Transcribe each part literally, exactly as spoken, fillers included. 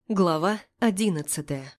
Глава одиннадцатая.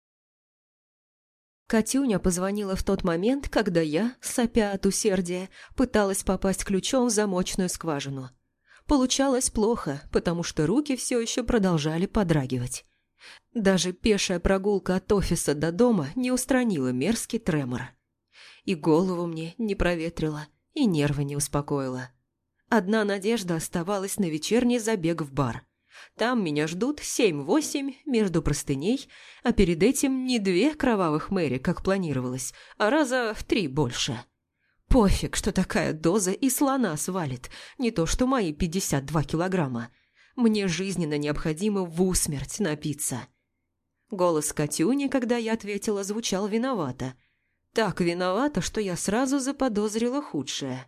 Катюня позвонила в тот момент, когда я, сопя от усердия, пыталась попасть ключом в замочную скважину. Получалось плохо, потому что руки все еще продолжали подрагивать. Даже пешая прогулка от офиса до дома не устранила мерзкий тремор. И голову мне не проветрила, и нервы не успокоила. Одна надежда оставалась на вечерний забег в бар. Там меня ждут семь-восемь между простыней, а перед этим не две кровавых Мэри, как планировалось, а раза в три больше. Пофиг, что такая доза и слона свалит, не то что мои пятьдесят два килограмма. Мне жизненно необходимо в усмерть напиться. Голос Катюни, когда я ответила, звучал виновато. Так виновата, что я сразу заподозрила худшее.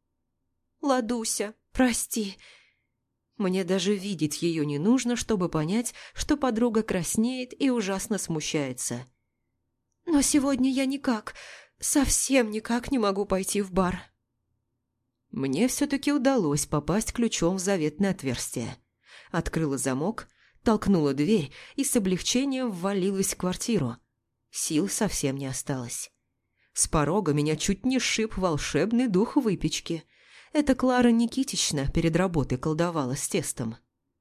«Ладуся, прости». Мне даже видеть ее не нужно, чтобы понять, что подруга краснеет и ужасно смущается. «Но сегодня я никак, совсем никак не могу пойти в бар». Мне все-таки удалось попасть ключом в заветное отверстие. Открыла замок, толкнула дверь и с облегчением ввалилась в квартиру. Сил совсем не осталось. С порога меня чуть не сшиб волшебный дух выпечки. Это Клара Никитична перед работой колдовала с тестом.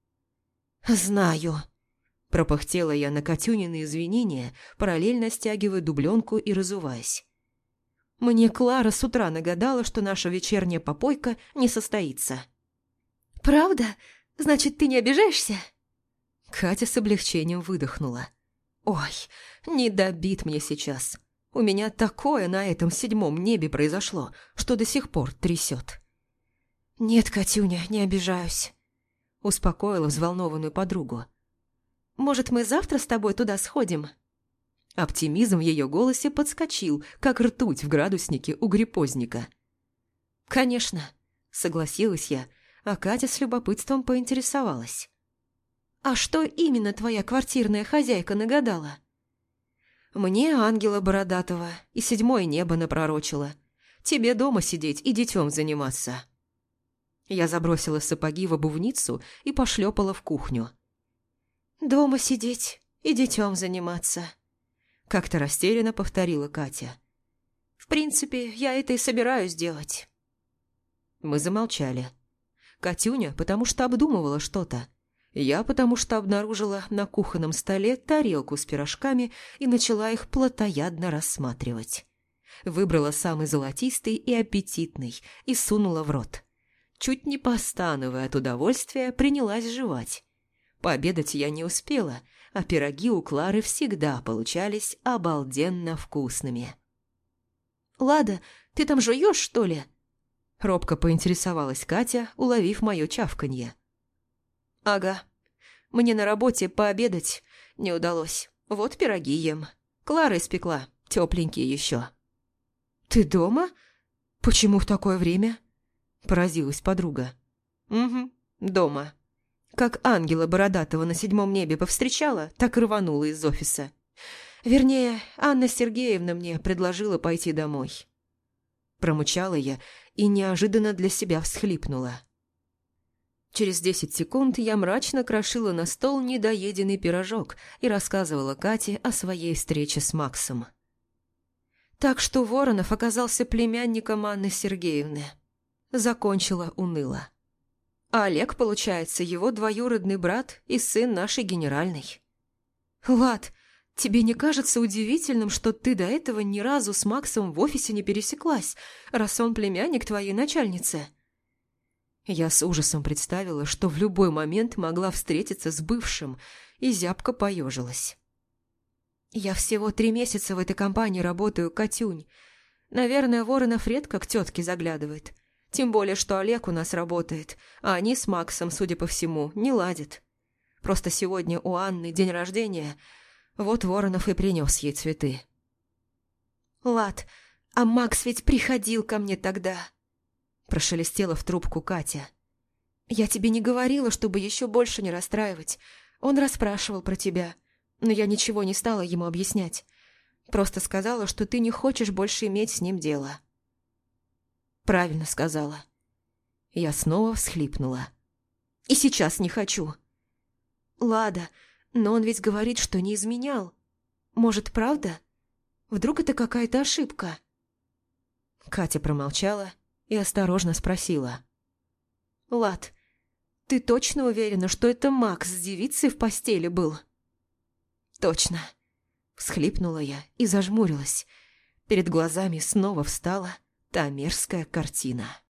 «Знаю», – пропыхтела я на Катюнины извинения, параллельно стягивая дубленку и разуваясь. «Мне Клара с утра нагадала, что наша вечерняя попойка не состоится». «Правда? Значит, ты не обижаешься?» Катя с облегчением выдохнула. «Ой, не добит мне сейчас. У меня такое на этом седьмом небе произошло, что до сих пор трясет». «Нет, Катюня, не обижаюсь», – успокоила взволнованную подругу. «Может, мы завтра с тобой туда сходим?» Оптимизм в ее голосе подскочил, как ртуть в градуснике у гриппозника. «Конечно», – согласилась я, а Катя с любопытством поинтересовалась. «А что именно твоя квартирная хозяйка нагадала?» «Мне ангела бородатого и седьмое небо напророчила. Тебе дома сидеть и детем заниматься». Я забросила сапоги в обувницу и пошлепала в кухню. «Дома сидеть и детем заниматься», – как-то растерянно повторила Катя. «В принципе, я это и собираюсь делать». Мы замолчали. Катюня, потому что обдумывала что-то. Я, потому что обнаружила на кухонном столе тарелку с пирожками и начала их плотоядно рассматривать. Выбрала самый золотистый и аппетитный и сунула в рот. Чуть не постановая от удовольствия, принялась жевать. Пообедать я не успела, а пироги у Клары всегда получались обалденно вкусными. «Лада, ты там жуешь, что ли?» Робко поинтересовалась Катя, уловив мое чавканье. «Ага. Мне на работе пообедать не удалось. Вот пироги ем. Клара испекла, тепленькие еще». «Ты дома? Почему в такое время?» Поразилась подруга. «Угу, дома. Как ангела бородатого на седьмом небе повстречала, так и рванула из офиса. Вернее, Анна Сергеевна мне предложила пойти домой». Промычала я и неожиданно для себя всхлипнула. Через десять секунд я мрачно крошила на стол недоеденный пирожок и рассказывала Кате о своей встрече с Максом. Так что Воронов оказался племянником Анны Сергеевны. Закончила уныло. А Олег, получается, его двоюродный брат и сын нашей генеральной. «Лад, тебе не кажется удивительным, что ты до этого ни разу с Максом в офисе не пересеклась, раз он племянник твоей начальницы?» Я с ужасом представила, что в любой момент могла встретиться с бывшим, и зябко поежилась. «Я всего три месяца в этой компании работаю, Катюнь. Наверное, Воронов редко к тетке заглядывает. Тем более, что Олег у нас работает, а они с Максом, судя по всему, не ладят. Просто сегодня у Анны день рождения, вот Воронов и принес ей цветы». «Лад, а Макс ведь приходил ко мне тогда», – прошелестела в трубку Катя. «Я тебе не говорила, чтобы еще больше не расстраивать. Он расспрашивал про тебя, но я ничего не стала ему объяснять. Просто сказала, что ты не хочешь больше иметь с ним дело». «Правильно сказала». Я снова всхлипнула. «И сейчас не хочу». «Лада, Но он ведь говорит, что не изменял. Может, правда? Вдруг это какая-то ошибка?» Катя промолчала и осторожно спросила. «Лад, ты точно уверена, что это Макс с девицей в постели был?» «Точно», – всхлипнула я и зажмурилась. Перед глазами снова встала та мерзкая картина.